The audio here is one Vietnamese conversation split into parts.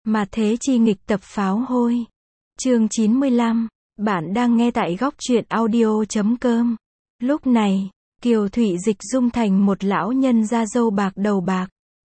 Mà thế chi nghịch tập pháo hôi. Chương 95. Bạn đang nghe tại góc truyện audio.com. Lúc này, Kiều Thụy dịch dung thành một lão nhân da râu bạc đầu bạc.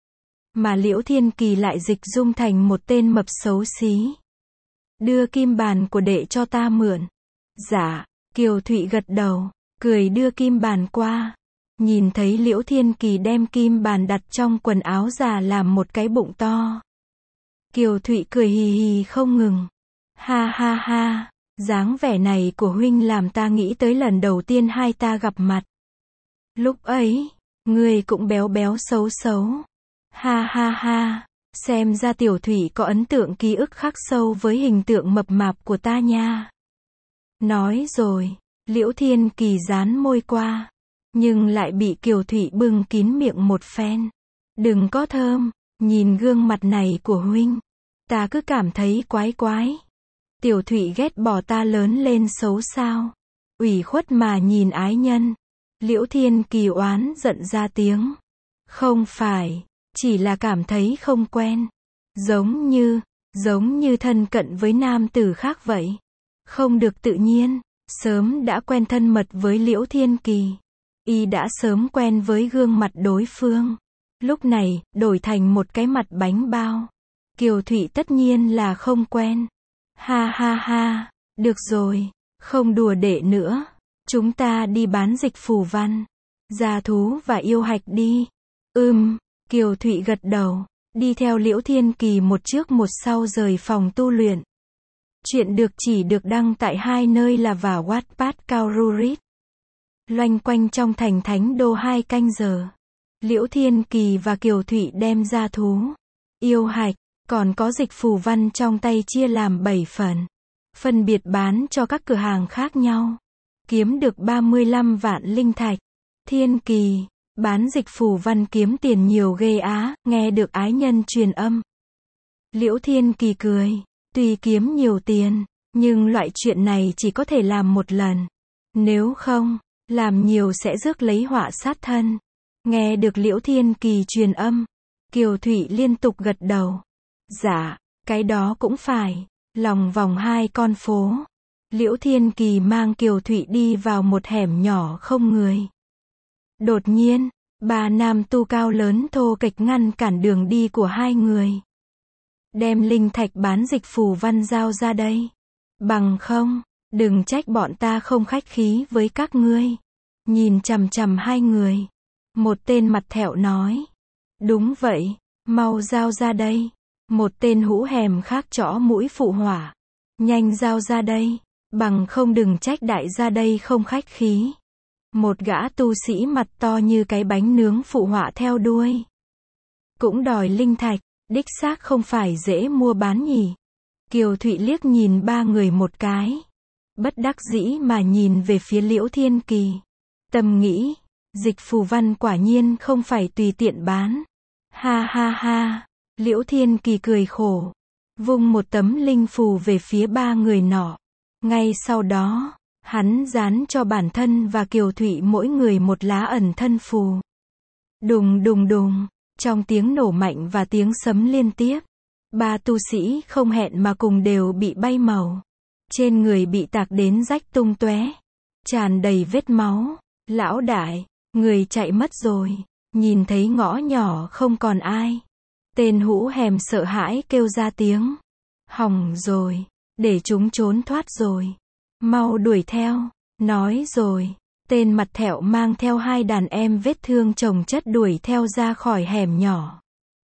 Mà Liễu Thiên Kỳ lại dịch dung thành một tên mập xấu xí. Đưa kim bàn của đệ cho ta mượn. Dạ, Kiều Thụy gật đầu, cười đưa kim bàn qua. Nhìn thấy Liễu Thiên Kỳ đem kim bàn đặt trong quần áo già làm một cái bụng to. Kiều Thụy cười hì hì không ngừng. Ha ha ha, dáng vẻ này của huynh làm ta nghĩ tới lần đầu tiên hai ta gặp mặt. Lúc ấy, ngươi cũng béo béo xấu xấu. Ha ha ha, xem ra Tiểu Thụy có ấn tượng ký ức khắc sâu với hình tượng mập mạp của ta nha. Nói rồi, Liễu Thiên Kỳ dán môi qua, nhưng lại bị Kiều Thụy bưng kín miệng một phen. Đừng có thơm, nhìn gương mặt này của huynh, ta cứ cảm thấy quái quái. Tiểu Thụy ghét bỏ ta lớn lên xấu sao? Ủy khuất mà nhìn ái nhân. Liễu Thiên Kỳ oán giận ra tiếng. Không phải, chỉ là cảm thấy không quen. Giống như thân cận với nam tử khác vậy. Không được tự nhiên, sớm đã quen thân mật với Liễu Thiên Kỳ. Y đã sớm quen với gương mặt đối phương. Lúc này, đổi thành một cái mặt bánh bao. Kiều Thụy tất nhiên là không quen. Ha ha ha, được rồi, không đùa đệ nữa. Chúng ta đi bán dịch phù văn, gia thú và yêu hạch đi. Kiều Thụy gật đầu, đi theo Liễu Thiên Kỳ một trước một sau rời phòng tu luyện. Chuyện được chỉ được đăng tại hai nơi là và Wattpad Kaururit. Loanh quanh trong thành Thánh Đô 2 canh giờ. Liễu Thiên Kỳ và Kiều Thụy đem gia thú, yêu hạch, còn có dịch phù văn trong tay chia làm 7 phần. Phân biệt bán cho các cửa hàng khác nhau. Kiếm được 35 vạn linh thạch. Thiên Kỳ, bán dịch phù văn kiếm tiền nhiều ghê á, nghe được ái nhân truyền âm. Liễu Thiên Kỳ cười, tuy kiếm nhiều tiền, nhưng loại chuyện này chỉ có thể làm một lần. Nếu không, làm nhiều sẽ rước lấy họa sát thân. Nghe được Liễu Thiên Kỳ truyền âm, Kiều Thụy liên tục gật đầu. Dạ, cái đó cũng phải. Lòng vòng 2 con phố. Liễu Thiên Kỳ mang Kiều Thụy đi vào một hẻm nhỏ không người. Đột nhiên, 3 nam tu cao lớn thô kệch ngăn cản đường đi của hai người. Đem linh thạch bán dịch phù văn giao ra đây. Bằng không, đừng trách bọn ta không khách khí với các ngươi. Nhìn chằm chằm hai người. Một tên mặt thẹo nói. Đúng vậy, mau giao ra đây. Một tên hũ hèm khác chõ mũi phụ hỏa. Nhanh giao ra đây, bằng không đừng trách đại gia đây không khách khí. Một gã tu sĩ mặt to như cái bánh nướng phụ họa theo đuôi. Cũng đòi linh thạch, đích xác không phải dễ mua bán nhỉ. Kiều Thụy liếc nhìn ba người một cái. Bất đắc dĩ mà nhìn về phía Liễu Thiên Kỳ. Tâm nghĩ, dịch phù văn quả nhiên không phải tùy tiện bán. Ha ha ha. Liễu Thiên Kỳ cười khổ, vung một tấm linh phù về phía ba người nọ. Ngay sau đó, hắn dán cho bản thân và Kiều Thụy mỗi người một lá ẩn thân phù. Đùng đùng đùng, trong tiếng nổ mạnh và tiếng sấm liên tiếp, ba tu sĩ không hẹn mà cùng đều bị bay màu. Trên người bị tạc đến rách tung tóe, tràn đầy vết máu. Lão đại, người chạy mất rồi. Nhìn thấy ngõ nhỏ không còn ai. Tên hũ hèm sợ hãi kêu ra tiếng. Hỏng rồi, để chúng trốn thoát rồi. Mau đuổi theo. Nói rồi, tên mặt thẹo mang theo 2 đàn em vết thương chồng chất đuổi theo ra khỏi hẻm nhỏ.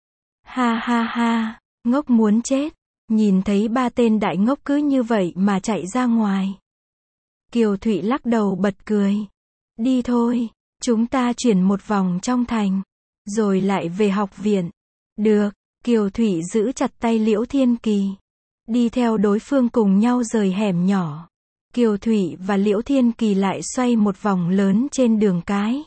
Ha ha ha, ngốc muốn chết. Nhìn thấy 3 tên đại ngốc cứ như vậy mà chạy ra ngoài. Kiều Thụy lắc đầu bật cười. Đi thôi, chúng ta chuyển một vòng trong thành, rồi lại về học viện. Được, Kiều Thụy giữ chặt tay Liễu Thiên Kỳ. Đi theo đối phương cùng nhau rời hẻm nhỏ. Kiều Thụy và Liễu Thiên Kỳ lại xoay một vòng lớn trên đường cái.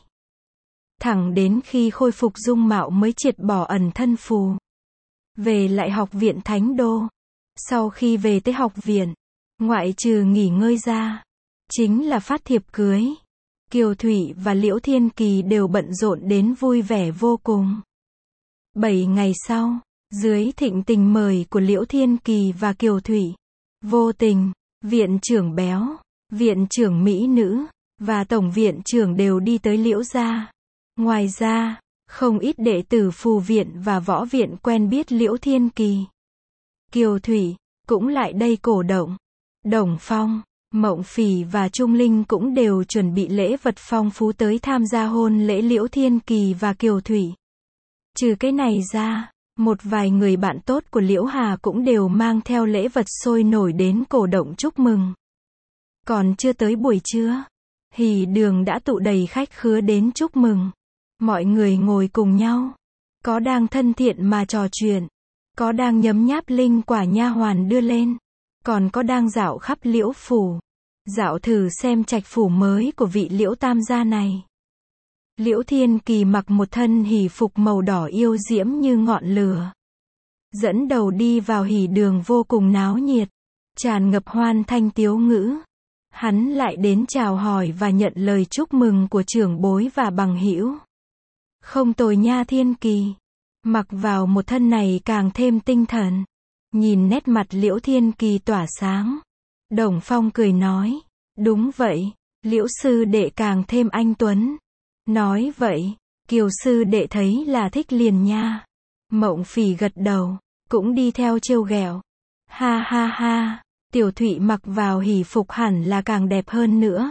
Thẳng đến khi khôi phục dung mạo mới triệt bỏ ẩn thân phù. Về lại học viện Thánh Đô. Sau khi về tới học viện, ngoại trừ nghỉ ngơi ra, chính là phát thiệp cưới. Kiều Thụy và Liễu Thiên Kỳ đều bận rộn đến vui vẻ vô cùng. 7 ngày sau, Dưới thịnh tình mời của Liễu Thiên Kỳ và Kiều Thụy, Vô Tình, viện trưởng Béo, viện trưởng Mỹ Nữ, và tổng viện trưởng đều đi tới Liễu gia. Ngoài ra, không ít đệ tử Phù viện và Võ viện quen biết Liễu Thiên Kỳ, Kiều Thụy, cũng lại đây cổ động. Đồng Phong, Mộng Phỉ và Trung Linh cũng đều chuẩn bị lễ vật phong phú tới tham gia hôn lễ Liễu Thiên Kỳ và Kiều Thụy. Trừ cái này ra, một vài người bạn tốt của Liễu Hà cũng đều mang theo lễ vật sôi nổi đến cổ động chúc mừng. Còn chưa tới buổi trưa, hỉ đường đã tụ đầy khách khứa đến chúc mừng. Mọi người ngồi cùng nhau, có đang thân thiện mà trò chuyện, có đang nhấm nháp linh quả nha hoàn đưa lên, còn có đang dạo khắp Liễu phủ, dạo thử xem trạch phủ mới của vị Liễu tam gia này. Liễu Thiên Kỳ mặc một thân hỷ phục màu đỏ yêu diễm như ngọn lửa, dẫn đầu đi vào hỉ đường vô cùng náo nhiệt, tràn ngập hoan thanh tiếu ngữ. Hắn lại đến chào hỏi và nhận lời chúc mừng của trưởng bối và bằng hữu. Không tồi nha Thiên Kỳ, mặc vào một thân này càng thêm tinh thần. Nhìn nét mặt Liễu Thiên Kỳ tỏa sáng, Đồng Phong cười nói, đúng vậy, Liễu sư đệ càng thêm anh tuấn. Nói vậy, Kiều sư đệ thấy là thích liền nha. Mộng Phỉ gật đầu, cũng đi theo trêu ghẹo. Ha ha ha, Tiểu Thụy mặc vào hỷ phục hẳn là càng đẹp hơn nữa.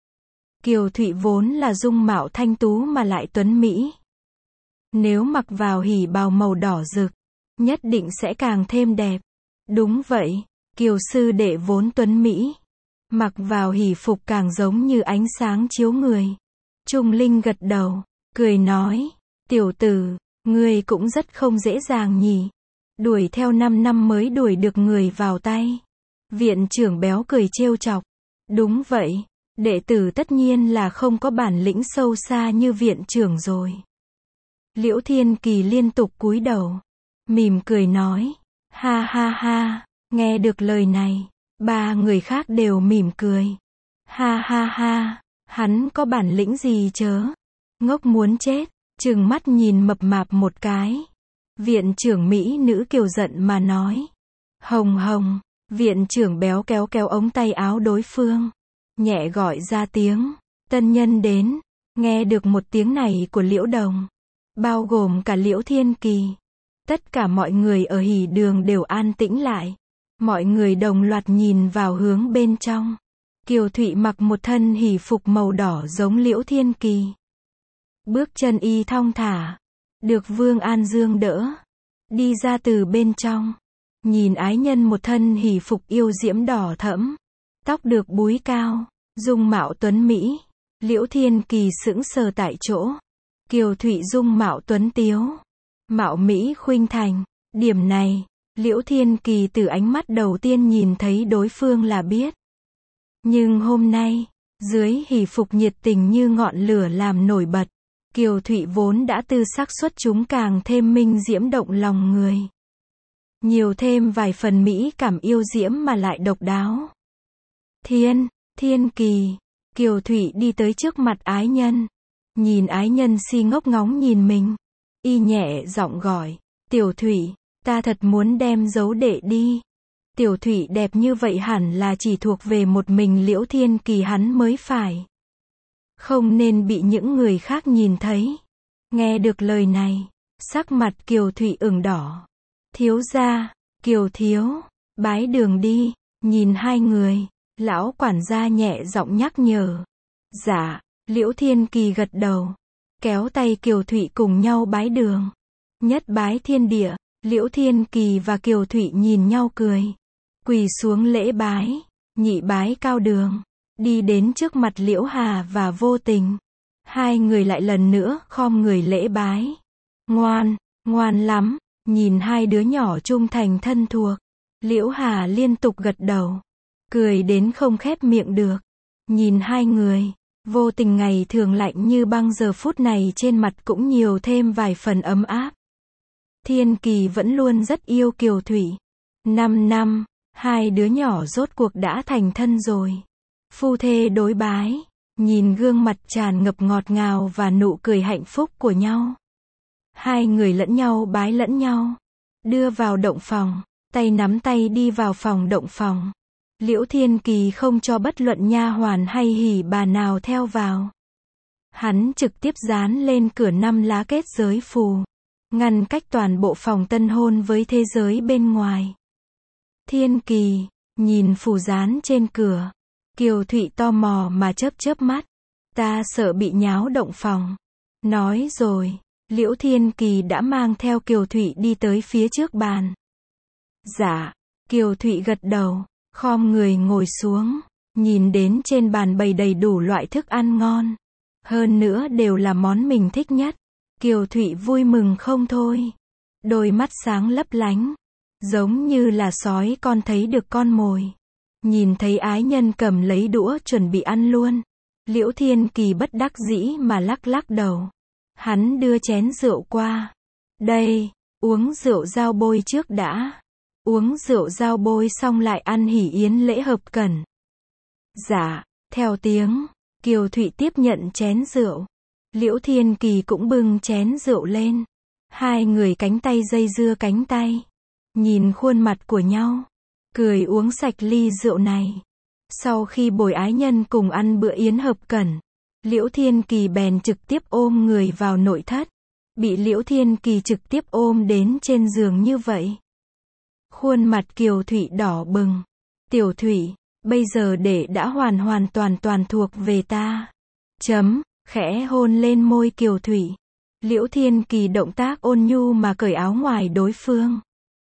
Kiều Thụy vốn là dung mạo thanh tú mà lại tuấn mỹ. Nếu mặc vào hỉ bào màu đỏ rực, nhất định sẽ càng thêm đẹp. Đúng vậy, Kiều sư đệ vốn tuấn mỹ, mặc vào hỉ phục càng giống như ánh sáng chiếu người. Trung Linh gật đầu, cười nói, tiểu tử, ngươi cũng rất không dễ dàng nhỉ. Đuổi theo 5 năm mới đuổi được người vào tay. Viện trưởng Béo cười trêu chọc. Đúng vậy, đệ tử tất nhiên là không có bản lĩnh sâu xa như viện trưởng rồi. Liễu Thiên Kỳ liên tục cúi đầu, mỉm cười nói, ha ha ha, nghe được lời này, ba người khác đều mỉm cười. Ha ha ha, hắn có bản lĩnh gì chớ? Ngốc muốn chết, trừng mắt nhìn mập mạp một cái. Viện trưởng Mỹ Nữ Kiều giận mà nói. Hồng hồng, viện trưởng Béo kéo kéo ống tay áo đối phương, nhẹ gọi ra tiếng, tân nhân đến. Nghe được một tiếng này của Liễu Đồng, bao gồm cả Liễu Thiên Kỳ, tất cả mọi người ở hỉ đường đều an tĩnh lại. Mọi người đồng loạt nhìn vào hướng bên trong. Kiều Thụy mặc một thân hỉ phục màu đỏ giống Liễu Thiên Kỳ. Bước chân y thong thả, được Vương An Dương đỡ, đi ra từ bên trong. Nhìn ái nhân một thân hỉ phục yêu diễm đỏ thẫm, tóc được búi cao, dung mạo tuấn mỹ. Liễu Thiên Kỳ sững sờ tại chỗ. Kiều Thụy dung mạo tuấn tiếu, mạo mỹ khuynh thành. Điểm này, Liễu Thiên Kỳ từ ánh mắt đầu tiên nhìn thấy đối phương là biết. Nhưng hôm nay, dưới hỉ phục nhiệt tình như ngọn lửa làm nổi bật, Kiều Thụy vốn đã tư sắc xuất chúng càng thêm minh diễm động lòng người. Nhiều thêm vài phần mỹ cảm yêu diễm mà lại độc đáo. Thiên Kỳ, Kiều Thụy đi tới trước mặt ái nhân. Nhìn ái nhân si ngốc ngóng nhìn mình. Y nhẹ giọng gọi, Tiểu Thụy, ta thật muốn đem dấu đệ đi. Tiểu Thụy đẹp như vậy hẳn là chỉ thuộc về một mình Liễu Thiên Kỳ hắn mới phải. Không nên bị những người khác nhìn thấy. Nghe được lời này, sắc mặt Kiều Thụy ửng đỏ. Thiếu gia, Kiều thiếu, bái đường đi. Nhìn hai người, lão quản gia nhẹ giọng nhắc nhở. Dạ, Liễu Thiên Kỳ gật đầu, kéo tay Kiều Thụy cùng nhau bái đường. Nhất bái thiên địa, Liễu Thiên Kỳ và Kiều Thụy nhìn nhau cười. Quỳ xuống lễ bái, nhị bái cao đường, đi đến trước mặt Liễu Hà và Vô Tình. Hai người lại lần nữa khom người lễ bái. Ngoan lắm, nhìn hai đứa nhỏ trung thành thân thuộc. Liễu Hà liên tục gật đầu, cười đến không khép miệng được. Nhìn hai người, Vô Tình ngày thường lạnh như băng giờ phút này trên mặt cũng nhiều thêm vài phần ấm áp. Thiên Kỳ vẫn luôn rất yêu Kiều Thụy. 5 năm, hai đứa nhỏ rốt cuộc đã thành thân rồi. Phu thê đối bái, nhìn gương mặt tràn ngập ngọt ngào và nụ cười hạnh phúc của nhau. Hai người lẫn nhau bái lẫn nhau. đưa vào động phòng, tay nắm tay đi vào phòng động phòng. Liễu Thiên Kỳ không cho bất luận nha hoàn hay hỉ bà nào theo vào. Hắn trực tiếp dán lên cửa 5 lá kết giới phù, ngăn cách toàn bộ phòng tân hôn với thế giới bên ngoài. Thiên Kỳ nhìn phù dán trên cửa, Kiều Thụy tò mò mà chớp chớp mắt. Ta sợ bị nháo động phòng. Nói rồi, Liễu Thiên Kỳ đã mang theo Kiều Thụy đi tới phía trước bàn. Dạ, Kiều Thụy gật đầu, khom người ngồi xuống, nhìn đến trên bàn bày đầy đủ loại thức ăn ngon. Hơn nữa đều là món mình thích nhất. Kiều Thụy vui mừng không thôi. Đôi mắt sáng lấp lánh, giống như là sói con thấy được con mồi. Nhìn thấy ái nhân cầm lấy đũa chuẩn bị ăn luôn. Liễu Thiên Kỳ bất đắc dĩ mà lắc lắc đầu. Hắn đưa chén rượu qua. Đây, uống rượu giao bôi trước đã. Uống rượu giao bôi xong lại ăn hỷ yến lễ hợp cẩn. Dạ, theo tiếng, Kiều Thụy tiếp nhận chén rượu. Liễu Thiên Kỳ cũng bưng chén rượu lên. Hai người cánh tay dây dưa cánh tay. Nhìn khuôn mặt của nhau. Cười uống sạch ly rượu này. Sau khi bồi ái nhân cùng ăn bữa yến hợp cẩn, Liễu Thiên Kỳ bèn trực tiếp ôm người vào nội thất. Bị Liễu Thiên Kỳ trực tiếp ôm đến trên giường như vậy. Khuôn mặt Kiều Thụy đỏ bừng. Tiểu Thụy, bây giờ để đã hoàn toàn thuộc về ta. Khẽ hôn lên môi Kiều Thụy. Liễu Thiên Kỳ động tác ôn nhu mà cởi áo ngoài đối phương.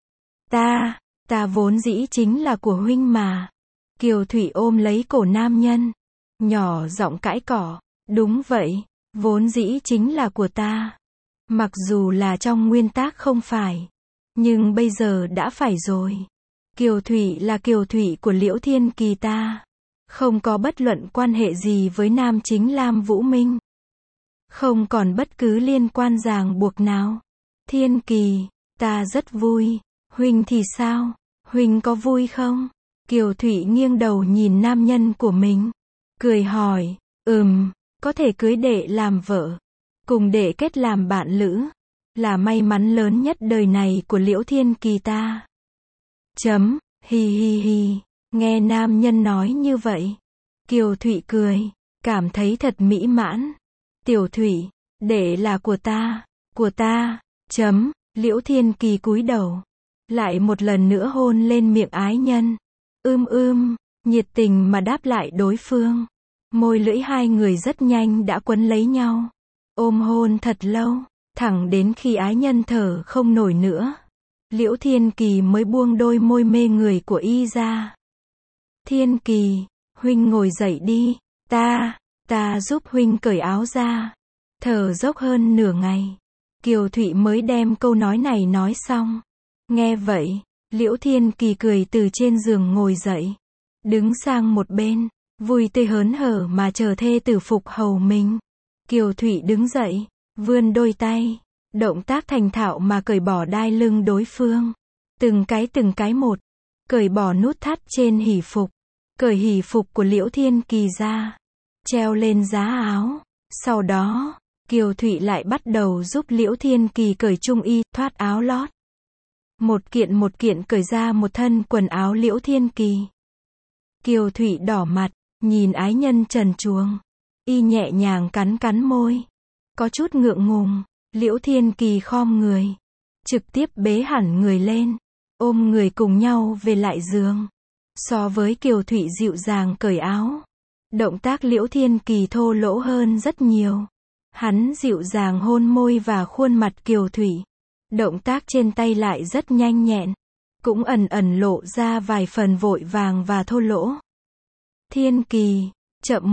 Ta vốn dĩ chính là của huynh mà. Kiều Thụy ôm lấy cổ nam nhân, nhỏ giọng cãi cọ. Đúng vậy, vốn dĩ chính là của ta. Mặc dù là trong nguyên tắc không phải, nhưng bây giờ đã phải rồi. Kiều Thụy là Kiều Thụy của Liễu Thiên Kỳ ta. Không có bất luận quan hệ gì với nam chính Lam Vũ Minh. Không còn bất cứ liên quan ràng buộc nào. Thiên Kỳ, ta rất vui. Huynh thì sao? Huynh có vui không? Kiều Thụy nghiêng đầu nhìn nam nhân của mình. Cười hỏi, có thể cưới đệ làm vợ. Cùng đệ kết làm bạn lữ. Là may mắn lớn nhất đời này của Liễu Thiên Kỳ ta. Hi hi hi. Nghe nam nhân nói như vậy. Kiều Thụy cười. Cảm thấy thật mỹ mãn. Tiểu Thụy, đệ là của ta. Của ta. Liễu Thiên Kỳ cúi đầu. Lại một lần nữa hôn lên miệng ái nhân. Nhiệt tình mà đáp lại đối phương. Môi lưỡi hai người rất nhanh đã quấn lấy nhau. Ôm hôn thật lâu, thẳng đến khi ái nhân thở không nổi nữa. Liễu Thiên Kỳ mới buông đôi môi mê người của y ra. Thiên Kỳ, huynh ngồi dậy đi. Ta giúp huynh cởi áo ra. Thở dốc hơn nửa ngày. Kiều Thụy mới đem câu nói này nói xong. Nghe vậy, Liễu Thiên Kỳ cười từ trên giường ngồi dậy. Đứng sang một bên, vui tươi hớn hở mà chờ thê tử phục hầu mình. Kiều Thụy đứng dậy, vươn đôi tay, động tác thành thạo mà cởi bỏ đai lưng đối phương. Từng cái một, cởi bỏ nút thắt trên hỷ phục, cởi hỷ phục của Liễu Thiên Kỳ ra, treo lên giá áo. Sau đó, Kiều Thụy lại bắt đầu giúp Liễu Thiên Kỳ cởi trung y, thoát áo lót. Một kiện cởi ra một thân quần áo Liễu Thiên Kỳ. Kiều Thụy đỏ mặt, nhìn ái nhân trần truồng. Y nhẹ nhàng cắn môi. Có chút ngượng ngùng, Liễu Thiên Kỳ khom người. Trực tiếp bế hẳn người lên. Ôm người cùng nhau về lại giường. So với Kiều Thụy dịu dàng cởi áo. Động tác Liễu Thiên Kỳ thô lỗ hơn rất nhiều. Hắn dịu dàng hôn môi và khuôn mặt Kiều Thụy. Động tác trên tay lại rất nhanh nhẹn. Cũng ẩn lộ ra vài phần vội vàng và thô lỗ. Thiên Kỳ, chậm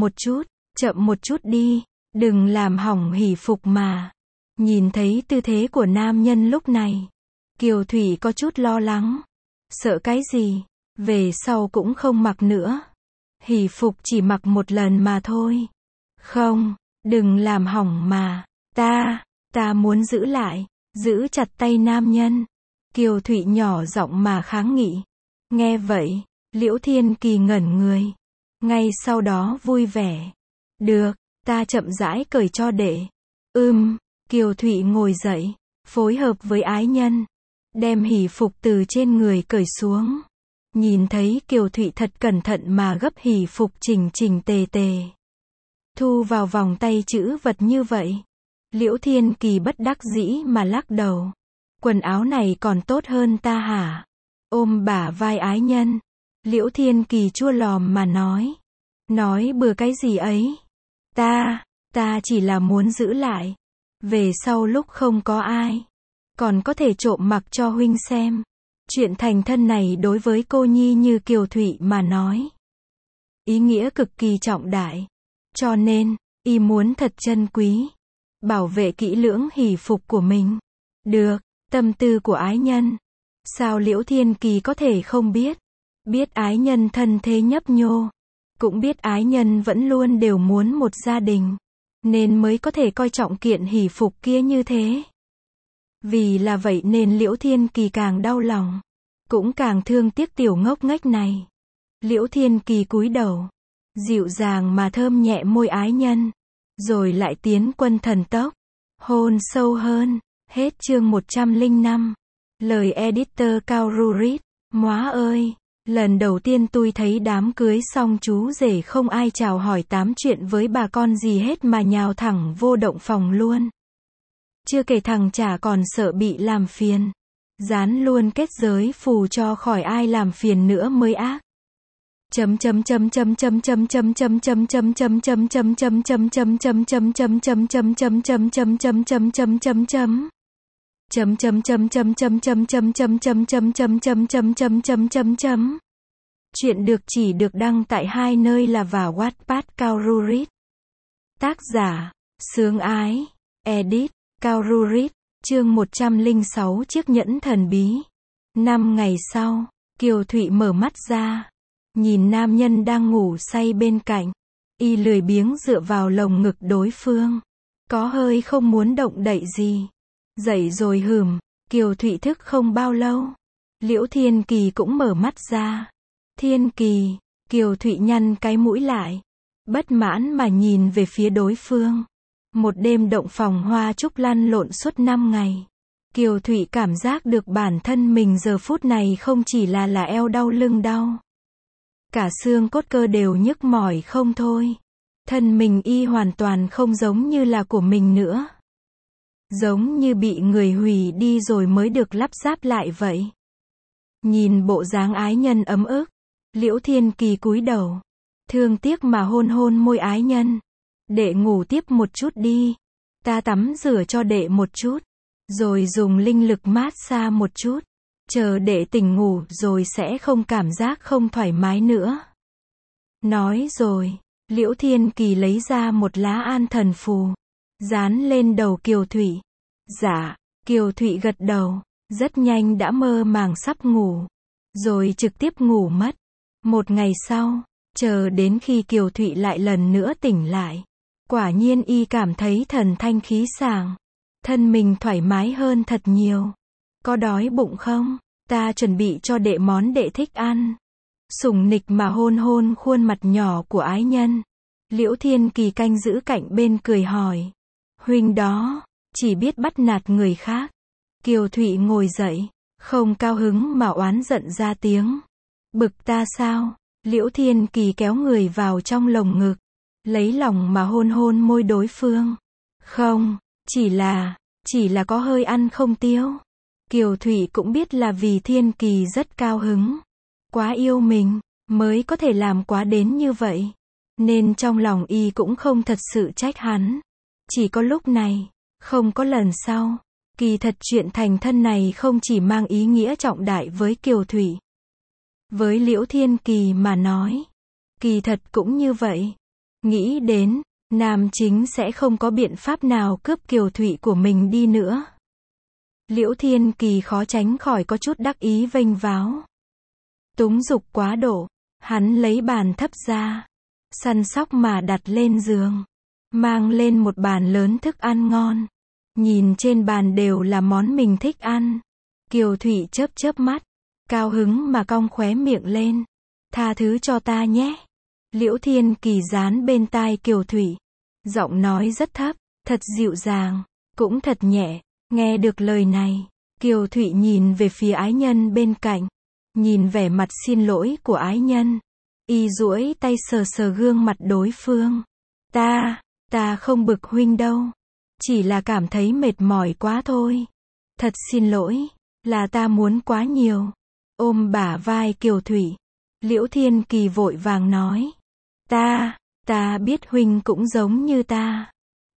một chút đi. Đừng làm hỏng hỷ phục mà. Nhìn thấy tư thế của nam nhân lúc này. Kiều Thụy có chút lo lắng. Sợ cái gì? Về sau cũng không mặc nữa. Hỷ phục chỉ mặc một lần mà thôi. Không, đừng làm hỏng mà. Ta muốn giữ lại. Giữ chặt tay nam nhân. Kiều Thụy nhỏ giọng mà kháng nghị. Nghe vậy, Liễu Thiên Kỳ ngẩn người. Ngay sau đó vui vẻ. Được, ta chậm rãi cởi cho đệ. Kiều Thụy ngồi dậy, phối hợp với ái nhân. đem hỷ phục từ trên người cởi xuống. Nhìn thấy Kiều Thụy thật cẩn thận mà gấp hỷ phục chỉnh chỉnh tề tề. Thu vào vòng tay chữ vật như vậy. Liễu Thiên Kỳ bất đắc dĩ mà lắc đầu. Quần áo này còn tốt hơn ta hả? Ôm bả vai ái nhân. Liễu Thiên Kỳ chua lòm mà nói. Nói bừa cái gì ấy? Ta chỉ là muốn giữ lại. Về sau lúc không có ai. Còn có thể trộm mặc cho huynh xem. Chuyện thành thân này đối với cô nhi như Kiều Thụy mà nói. Ý nghĩa cực kỳ trọng đại. Cho nên, y muốn thật chân quý. Bảo vệ kỹ lưỡng hỷ phục của mình. Được, tâm tư của ái nhân. Sao Liễu Thiên Kỳ có thể không biết? Biết ái nhân thân thế nhấp nhô. Cũng biết ái nhân vẫn luôn đều muốn một gia đình. Nên mới có thể coi trọng kiện hỷ phục kia như thế. Vì là vậy nên Liễu Thiên Kỳ càng đau lòng. Cũng càng thương tiếc tiểu ngốc nghếch này. Liễu Thiên Kỳ cúi đầu. Dịu dàng mà thơm nhẹ môi ái nhân. Rồi lại tiến quân thần tốc. Hôn sâu hơn. Hết chương 105. Lời editor Cao Rurit. Móa ơi! Lần đầu tiên tôi thấy đám cưới xong chú rể không ai chào hỏi tám chuyện với bà con gì hết mà nhào thẳng vô động phòng luôn. Chưa kể thằng chả còn sợ bị làm phiền. Dán luôn kết giới phù cho khỏi ai làm phiền nữa mới ác. Chuyện được chỉ được đăng tại hai nơi là và Wattpad Cao Rurit. Tác giả, Sướng Ái, Edit, Cao Rurit, chương 106 chiếc nhẫn thần bí. 5 ngày sau, Kiều Thụy mở mắt ra. Nhìn nam nhân đang ngủ say bên cạnh. Y lười biếng dựa vào lồng ngực đối phương. Có hơi không muốn động đậy gì. Dậy rồi hửm, Kiều Thụy thức không bao lâu. Liễu Thiên Kỳ cũng mở mắt ra. Thiên Kỳ, Kiều Thụy nhăn cái mũi lại. Bất mãn mà nhìn về phía đối phương. Một đêm động phòng hoa trúc lăn lộn suốt 5 ngày. Kiều Thụy cảm giác được bản thân mình giờ phút này không chỉ là eo đau lưng đau. Cả xương cốt cơ đều nhức mỏi không thôi. Thân mình y hoàn toàn không giống như là của mình nữa. Giống như bị người hủy đi rồi mới được lắp ráp lại vậy. Nhìn bộ dáng ái nhân ấm ức. Liễu Thiên Kỳ cúi đầu. Thương tiếc mà hôn hôn môi ái nhân. Đệ ngủ tiếp một chút đi. Ta tắm rửa cho đệ một chút. Rồi dùng linh lực mát xa một chút. Chờ đệ tỉnh ngủ rồi sẽ không cảm giác không thoải mái nữa. Nói rồi, Liễu Thiên Kỳ lấy ra một lá an thần phù. Dán lên đầu Kiều Thụy. Dạ, Kiều Thụy gật đầu. Rất nhanh đã mơ màng sắp ngủ. Rồi trực tiếp ngủ mất. Một ngày sau, chờ đến khi Kiều Thụy lại lần nữa tỉnh lại. Quả nhiên y cảm thấy thần thanh khí sảng. Thân mình thoải mái hơn thật nhiều. Có đói bụng không? Ta chuẩn bị cho đệ món đệ thích ăn. Sủng nịch mà hôn hôn khuôn mặt nhỏ của ái nhân. Liễu Thiên Kỳ canh giữ cạnh bên cười hỏi. Huynh đó, chỉ biết bắt nạt người khác. Kiều Thụy ngồi dậy, không cao hứng mà oán giận ra tiếng. Bực ta sao? Liễu Thiên Kỳ kéo người vào trong lồng ngực. Lấy lòng mà hôn hôn môi đối phương. Không, chỉ là có hơi ăn không tiêu. Kiều Thụy cũng biết là vì Thiên Kỳ rất cao hứng. Quá yêu mình, mới có thể làm quá đến như vậy. Nên trong lòng y cũng không thật sự trách hắn. Chỉ có lúc này, không có lần sau. Kỳ thật chuyện thành thân này không chỉ mang ý nghĩa trọng đại với Kiều Thụy. Với Liễu Thiên Kỳ mà nói. Kỳ thật cũng như vậy. Nghĩ đến, nam chính sẽ không có biện pháp nào cướp Kiều Thụy của mình đi nữa. Liễu Thiên Kỳ khó tránh khỏi có chút đắc ý vênh váo. Túng dục quá độ, hắn lấy bàn thấp ra. Săn sóc mà đặt lên giường. Mang lên một bàn lớn thức ăn ngon. Nhìn trên bàn đều là món mình thích ăn. Kiều Thụy chớp chớp mắt. Cao hứng mà cong khóe miệng lên. Tha thứ cho ta nhé. Liễu Thiên Kỳ dán bên tai Kiều Thụy. Giọng nói rất thấp, thật dịu dàng, cũng thật nhẹ. Nghe được lời này, Kiều Thụy nhìn về phía ái nhân bên cạnh, nhìn vẻ mặt xin lỗi của ái nhân. Y duỗi tay sờ sờ gương mặt đối phương. Ta không bực huynh đâu. Chỉ là cảm thấy mệt mỏi quá thôi. Thật xin lỗi, là ta muốn quá nhiều. Ôm bả vai Kiều Thụy, Liễu Thiên Kỳ vội vàng nói. Ta biết huynh cũng giống như ta.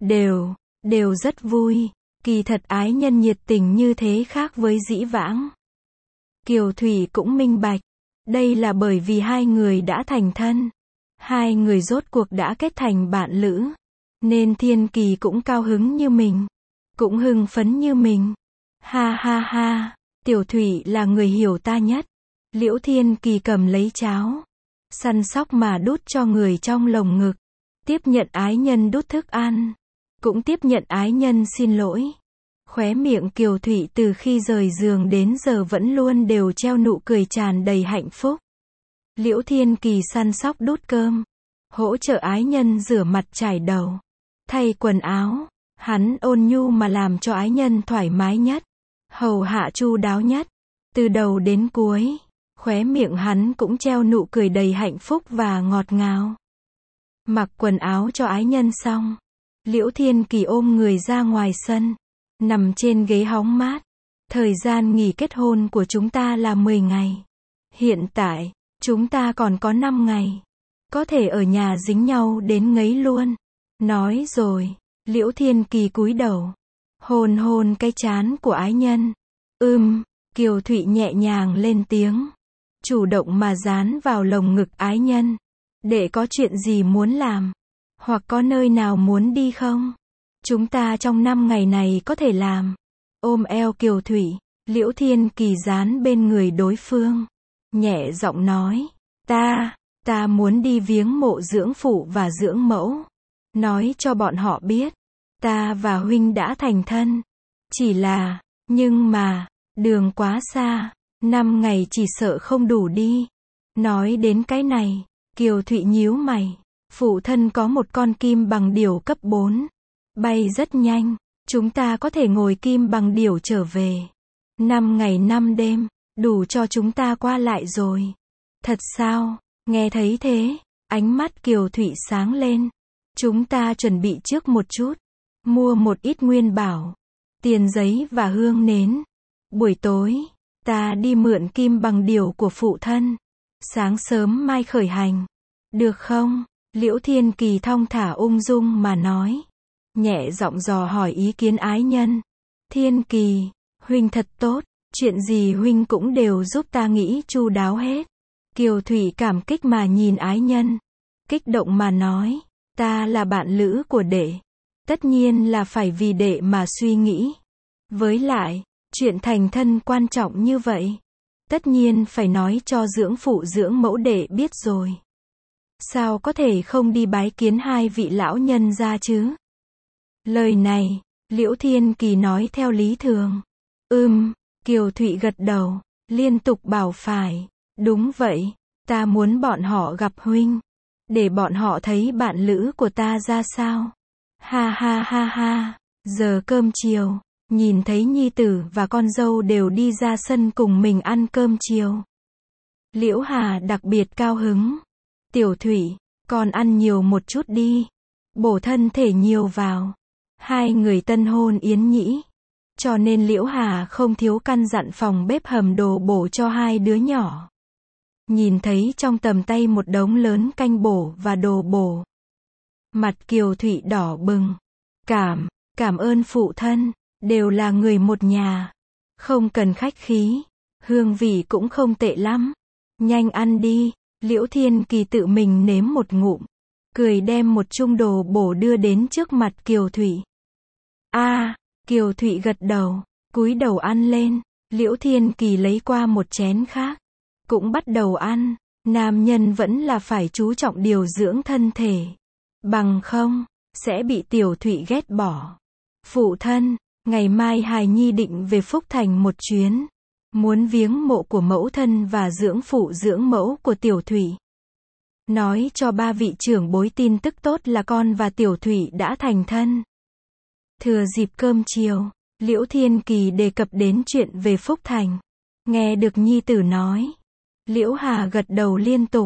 Đều rất vui. Kỳ thật ái nhân nhiệt tình như thế khác với dĩ vãng. Kiều Thụy cũng minh bạch. Đây là bởi vì hai người đã thành thân. Hai người rốt cuộc đã kết thành bạn lữ. Nên Thiên Kỳ cũng cao hứng như mình. Cũng hưng phấn như mình. Ha ha ha, Tiểu Thụy là người hiểu ta nhất. Liễu Thiên Kỳ cầm lấy cháo, săn sóc mà đút cho người trong lồng ngực. Tiếp nhận ái nhân đút thức ăn. Cũng tiếp nhận ái nhân xin lỗi. Khóe miệng Kiều Thụy từ khi rời giường đến giờ vẫn luôn đều treo nụ cười tràn đầy hạnh phúc. Liễu Thiên Kỳ săn sóc đút cơm, hỗ trợ ái nhân rửa mặt chải đầu, thay quần áo. Hắn ôn nhu mà làm cho ái nhân thoải mái nhất, hầu hạ chu đáo nhất. Từ đầu đến cuối, khóe miệng hắn cũng treo nụ cười đầy hạnh phúc và ngọt ngào. Mặc quần áo cho ái nhân xong, Liễu Thiên Kỳ ôm người ra ngoài sân, nằm trên ghế hóng mát. Thời gian nghỉ kết hôn của chúng ta là 10 ngày. Hiện tại, chúng ta còn có 5 ngày. Có thể ở nhà dính nhau đến ngấy luôn. Nói rồi, Liễu Thiên Kỳ cúi đầu, hôn hôn cái trán của ái nhân. Kiều Thụy nhẹ nhàng lên tiếng, chủ động mà dán vào lồng ngực ái nhân. Để có chuyện gì muốn làm, hoặc có nơi nào muốn đi không? Chúng ta trong 5 ngày này có thể làm. Ôm eo Kiều Thụy, Liễu Thiên Kỳ dán bên người đối phương, nhẹ giọng nói, ta muốn đi viếng mộ dưỡng phụ và dưỡng mẫu. Nói cho bọn họ biết, ta và huynh đã thành thân. Nhưng mà, đường quá xa, 5 ngày chỉ sợ không đủ đi. Nói đến cái này, Kiều Thụy nhíu mày. Phụ thân có một con kim bằng điểu cấp 4. Bay rất nhanh, chúng ta có thể ngồi kim bằng điểu trở về. 5 ngày 5 đêm, đủ cho chúng ta qua lại rồi. Thật sao? Nghe thấy thế, ánh mắt Kiều Thụy sáng lên. Chúng ta chuẩn bị trước một chút, mua một ít nguyên bảo, tiền giấy và hương nến. Buổi tối, ta đi mượn kim bằng điểu của phụ thân. Sáng sớm mai khởi hành. Được không? Liễu Thiên Kỳ thong thả ung dung mà nói. Nhẹ giọng dò hỏi ý kiến ái nhân. Thiên Kỳ, huynh thật tốt, chuyện gì huynh cũng đều giúp ta nghĩ chu đáo hết. Kiều Thụy cảm kích mà nhìn ái nhân, kích động mà nói. Ta là bạn lữ của đệ, tất nhiên là phải vì đệ mà suy nghĩ. Với lại, chuyện thành thân quan trọng như vậy, tất nhiên phải nói cho dưỡng phụ dưỡng mẫu đệ biết rồi. Sao có thể không đi bái kiến hai vị lão nhân gia chứ? Lời này, Liễu Thiên Kỳ nói theo lý thường. Kiều Thụy gật đầu, liên tục bảo phải. Đúng vậy, ta muốn bọn họ gặp huynh, để bọn họ thấy bạn lữ của ta ra sao. Ha ha ha ha, giờ cơm chiều, nhìn thấy nhi tử và con dâu đều đi ra sân cùng mình ăn cơm chiều. Liễu Hà đặc biệt cao hứng. Tiểu Thụy, con ăn nhiều một chút đi, bổ thân thể nhiều vào. Hai người tân hôn yến nhĩ, cho nên Liễu Hà không thiếu căn dặn phòng bếp hầm đồ bổ cho hai đứa nhỏ. Nhìn thấy trong tầm tay một đống lớn canh bổ và đồ bổ, mặt Kiều Thụy đỏ bừng. Cảm ơn phụ thân, đều là người một nhà, không cần khách khí, hương vị cũng không tệ lắm. Nhanh ăn đi. Liễu Thiên Kỳ tự mình nếm một ngụm, cười đem một chung đồ bổ đưa đến trước mặt Kiều Thụy. Kiều Thụy gật đầu, cúi đầu ăn lên. Liễu Thiên Kỳ lấy qua một chén khác, cũng bắt đầu ăn. Nam nhân vẫn là phải chú trọng điều dưỡng thân thể, bằng không, sẽ bị Tiểu Thụy ghét bỏ. Phụ thân, ngày mai hài nhi định về Phúc Thành một chuyến, muốn viếng mộ của mẫu thân và dưỡng phụ dưỡng mẫu của Tiểu Thụy. Nói cho ba vị trưởng bối tin tức tốt là con và Tiểu Thụy đã thành thân. Thừa dịp cơm chiều, Liễu Thiên Kỳ đề cập đến chuyện về Phúc Thành. Nghe được nhi tử nói, Liễu Hà gật đầu liên tục.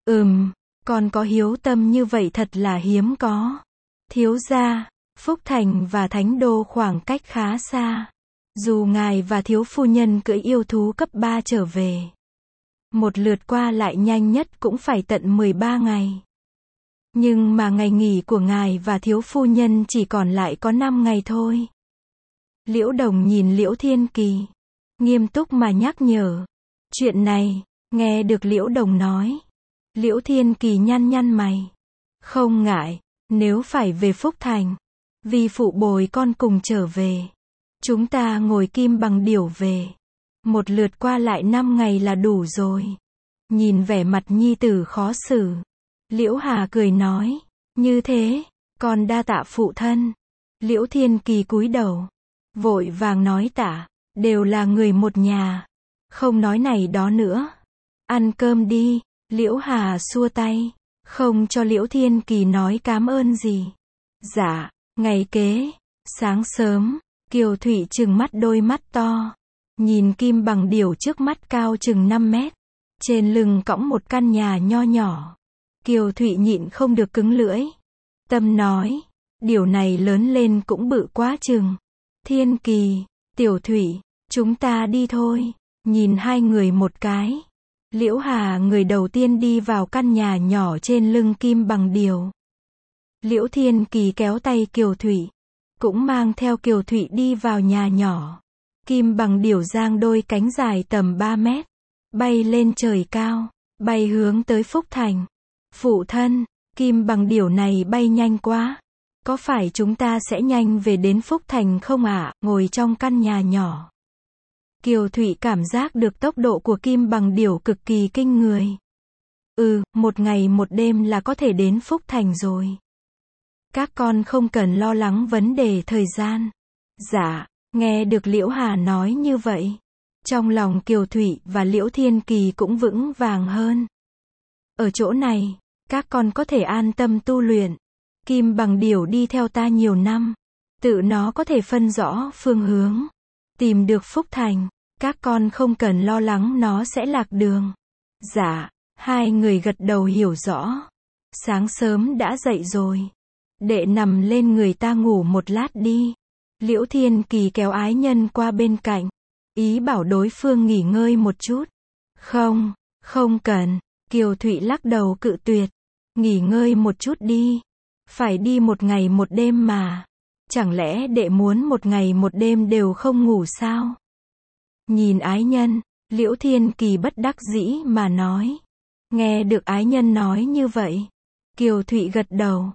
Con có hiếu tâm như vậy thật là hiếm có. Thiếu gia, Phúc Thành và Thánh Đô khoảng cách khá xa. Dù ngài và thiếu phu nhân cưỡi yêu thú cấp 3 trở về, một lượt qua lại nhanh nhất cũng phải tận 13 ngày. Nhưng mà ngày nghỉ của ngài và thiếu phu nhân chỉ còn lại có 5 ngày thôi. Liễu Đồng nhìn Liễu Thiên Kỳ, nghiêm túc mà nhắc nhở. Chuyện này, nghe được Liễu Đồng nói, Liễu Thiên Kỳ nhăn nhăn mày. Không ngại, nếu phải về Phúc Thành, vì phụ bồi con cùng trở về. Chúng ta ngồi kim bằng điểu về. Một lượt qua lại 5 ngày là đủ rồi. Nhìn vẻ mặt nhi tử khó xử, Liễu Hà cười nói, như thế, con đa tạ phụ thân. Liễu Thiên Kỳ cúi đầu, vội vàng nói tạ, đều là người một nhà. Không nói này đó nữa. Ăn cơm đi. Liễu Hà xua tay, không cho Liễu Thiên Kỳ nói cám ơn gì. Dạ, ngày kế, sáng sớm, Kiều Thụy trừng mắt đôi mắt to, nhìn kim bằng điểu trước mắt cao chừng 5 mét, trên lưng cõng một căn nhà nho nhỏ. Kiều Thụy nhịn không được cứng lưỡi. Tâm nói, điều này lớn lên cũng bự quá chừng. Thiên Kỳ, Tiểu Thụy, chúng ta đi thôi. Nhìn hai người một cái. Liễu Hà người đầu tiên đi vào căn nhà nhỏ trên lưng kim bằng điểu. Liễu Thiên Kỳ kéo tay Kiều Thụy, cũng mang theo Kiều Thụy đi vào nhà nhỏ. Kim bằng điểu giang đôi cánh dài tầm 3 mét, bay lên trời cao, bay hướng tới Phúc Thành. Phụ thân, kim bằng điểu này bay nhanh quá. Có phải chúng ta sẽ nhanh về đến Phúc Thành không ạ? Ngồi trong căn nhà nhỏ, Kiều Thụy cảm giác được tốc độ của kim bằng điểu cực kỳ kinh người. Một ngày một đêm là có thể đến Phúc Thành rồi. Các con không cần lo lắng vấn đề thời gian. Dạ, nghe được Liễu Hà nói như vậy, trong lòng Kiều Thụy và Liễu Thiên Kỳ cũng vững vàng hơn. Ở chỗ này, các con có thể an tâm tu luyện. Kim bằng điểu đi theo ta nhiều năm, tự nó có thể phân rõ phương hướng, tìm được Phúc Thành. Các con không cần lo lắng nó sẽ lạc đường. Dạ, hai người gật đầu hiểu rõ. Sáng sớm đã dậy rồi. Đệ nằm lên người ta ngủ một lát đi. Liễu Thiên Kỳ kéo ái nhân qua bên cạnh, ý bảo đối phương nghỉ ngơi một chút. Không, không cần. Kiều Thụy lắc đầu cự tuyệt. Nghỉ ngơi một chút đi. Phải đi một ngày một đêm mà. Chẳng lẽ đệ muốn một ngày một đêm đều không ngủ sao? Nhìn ái nhân, Liễu Thiên Kỳ bất đắc dĩ mà nói. Nghe được ái nhân nói như vậy, Kiều Thụy gật đầu.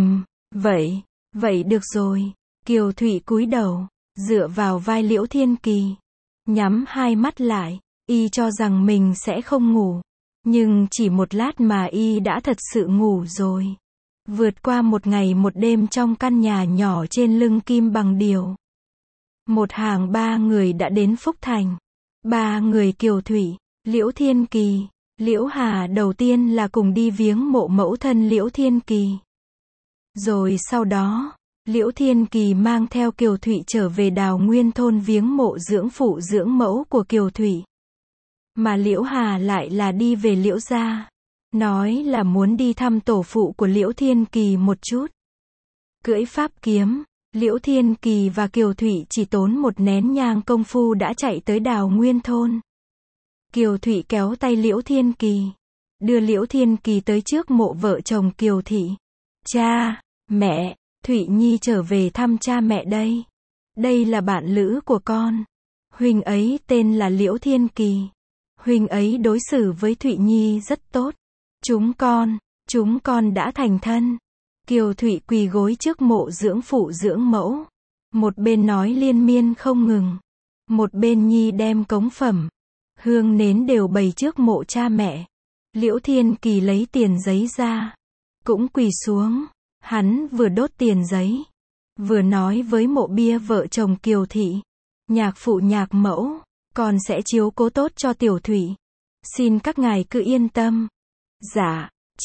Vậy được rồi. Kiều Thụy cúi đầu, dựa vào vai Liễu Thiên Kỳ, nhắm hai mắt lại, y cho rằng mình sẽ không ngủ. Nhưng chỉ một lát mà y đã thật sự ngủ rồi. Vượt qua một ngày một đêm trong căn nhà nhỏ trên lưng kim bằng điểu. Một hàng 3 người đã đến Phúc Thành. 3 người Kiều Thụy, Liễu Thiên Kỳ, Liễu Hà đầu tiên là cùng đi viếng mộ mẫu thân Liễu Thiên Kỳ. Rồi sau đó, Liễu Thiên Kỳ mang theo Kiều Thụy trở về Đào Nguyên thôn viếng mộ dưỡng phụ dưỡng mẫu của Kiều Thụy. Mà Liễu Hà lại là đi về Liễu gia, nói là muốn đi thăm tổ phụ của Liễu Thiên Kỳ một chút. Cưỡi pháp kiếm, Liễu Thiên Kỳ và Kiều Thụy chỉ tốn một nén nhang công phu đã chạy tới Đào Nguyên thôn. Kiều Thụy kéo tay Liễu Thiên Kỳ, đưa Liễu Thiên Kỳ tới trước mộ vợ chồng Kiều Thị. Cha, mẹ, Thụy Nhi trở về thăm cha mẹ đây. Đây là bạn lữ của con. Huynh ấy tên là Liễu Thiên Kỳ. Huynh ấy đối xử với Thụy Nhi rất tốt. Chúng con đã thành thân. Kiều Thụy quỳ gối trước mộ dưỡng phụ dưỡng mẫu. Một bên nói liên miên không ngừng. Một bên Nhi đem cống phẩm, hương nến đều bày trước mộ cha mẹ. Liễu Thiên Kỳ lấy tiền giấy ra, cũng quỳ xuống. Hắn vừa đốt tiền giấy, vừa nói với mộ bia vợ chồng Kiều Thị. Nhạc phụ nhạc mẫu, con sẽ chiếu cố tốt cho Tiểu Thụy. Xin các ngài cứ yên tâm. Dạ,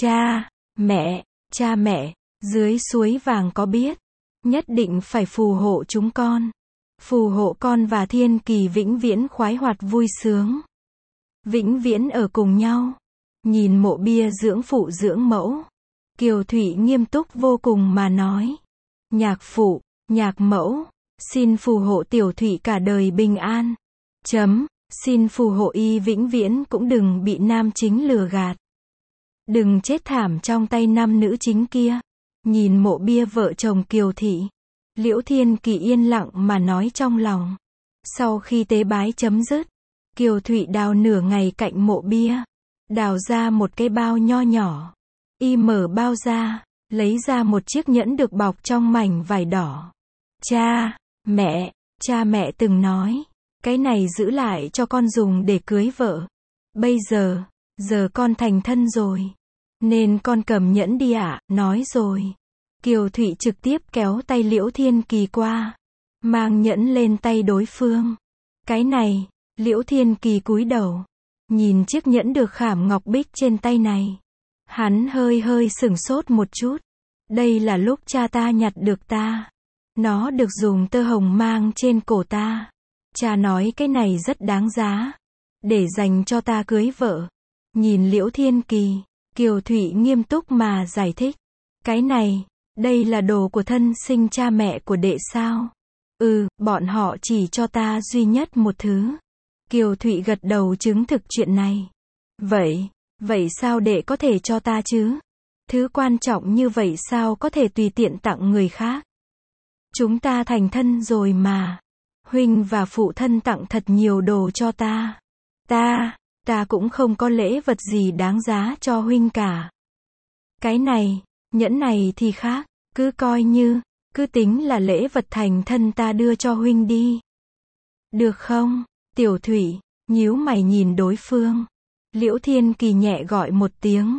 cha mẹ, dưới suối vàng có biết, nhất định phải phù hộ chúng con. phù hộ con và Thiên Kỳ vĩnh viễn khoái hoạt vui sướng, vĩnh viễn ở cùng nhau. Nhìn mộ bia dưỡng phụ dưỡng mẫu, Kiều Thụy nghiêm túc vô cùng mà nói. Nhạc phụ, nhạc mẫu, xin phù hộ Tiểu Thụy cả đời bình an. Xin phù hộ y vĩnh viễn cũng đừng bị nam chính lừa gạt. Đừng chết thảm trong tay nam nữ chính kia. Nhìn mộ bia vợ chồng Kiều Thị, Liễu Thiên Kỳ yên lặng mà nói trong lòng. Sau khi tế bái chấm dứt, Kiều Thụy đào nửa ngày cạnh mộ bia, đào ra một cái bao nho nhỏ. Y mở bao ra, lấy ra một chiếc nhẫn được bọc trong mảnh vải đỏ. Cha mẹ từng nói, cái này giữ lại cho con dùng để cưới vợ. Bây giờ con thành thân rồi, nên con cầm nhẫn đi ạ. Nói rồi, Kiều Thụy trực tiếp kéo tay Liễu Thiên Kỳ qua, mang nhẫn lên tay đối phương. Cái này, Liễu Thiên Kỳ cúi đầu, nhìn chiếc nhẫn được khảm ngọc bích trên tay này. Hắn hơi sửng sốt một chút. Đây là lúc cha ta nhặt được ta. Nó được dùng tơ hồng mang trên cổ ta. Cha nói cái này rất đáng giá, để dành cho ta cưới vợ. Nhìn Liễu Thiên Kỳ, Kiều Thụy nghiêm túc mà giải thích. Cái này, đây là đồ của thân sinh cha mẹ của đệ sao? Bọn họ chỉ cho ta duy nhất một thứ. Kiều Thụy gật đầu chứng thực chuyện này. Vậy sao đệ có thể cho ta chứ? Thứ quan trọng như vậy sao có thể tùy tiện tặng người khác? Chúng ta thành thân rồi mà. Huynh và phụ thân tặng thật nhiều đồ cho ta. Ta cũng không có lễ vật gì đáng giá cho huynh cả. Cái này, nhẫn này thì khác, cứ tính là lễ vật thành thân ta đưa cho huynh đi. Được không? Tiểu Thụy nhíu mày nhìn đối phương. Liễu Thiên Kỳ nhẹ gọi một tiếng.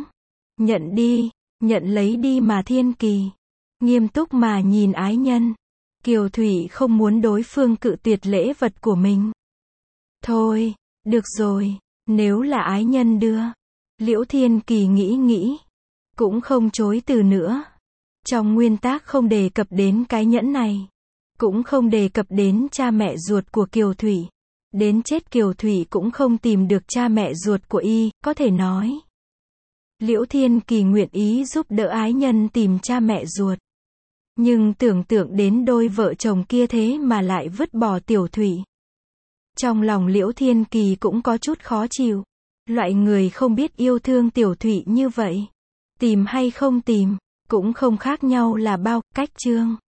Nhận lấy đi mà. Thiên Kỳ nghiêm túc mà nhìn ái nhân. Kiều Thụy không muốn đối phương cự tuyệt lễ vật của mình. Thôi, được rồi, nếu là ái nhân đưa. Liễu Thiên Kỳ nghĩ, cũng không chối từ nữa. Trong nguyên tắc không đề cập đến cái nhẫn này, cũng không đề cập đến cha mẹ ruột của Kiều Thụy. Đến chết Kiều Thụy cũng không tìm được cha mẹ ruột của y, có thể nói. Liễu Thiên Kỳ nguyện ý giúp đỡ ái nhân tìm cha mẹ ruột. Nhưng tưởng tượng đến đôi vợ chồng kia thế mà lại vứt bỏ Tiểu Thụy. Trong lòng Liễu Thiên Kỳ cũng có chút khó chịu. Loại người không biết yêu thương Tiểu Thụy như vậy, tìm hay không tìm, cũng không khác nhau là bao. Cách chương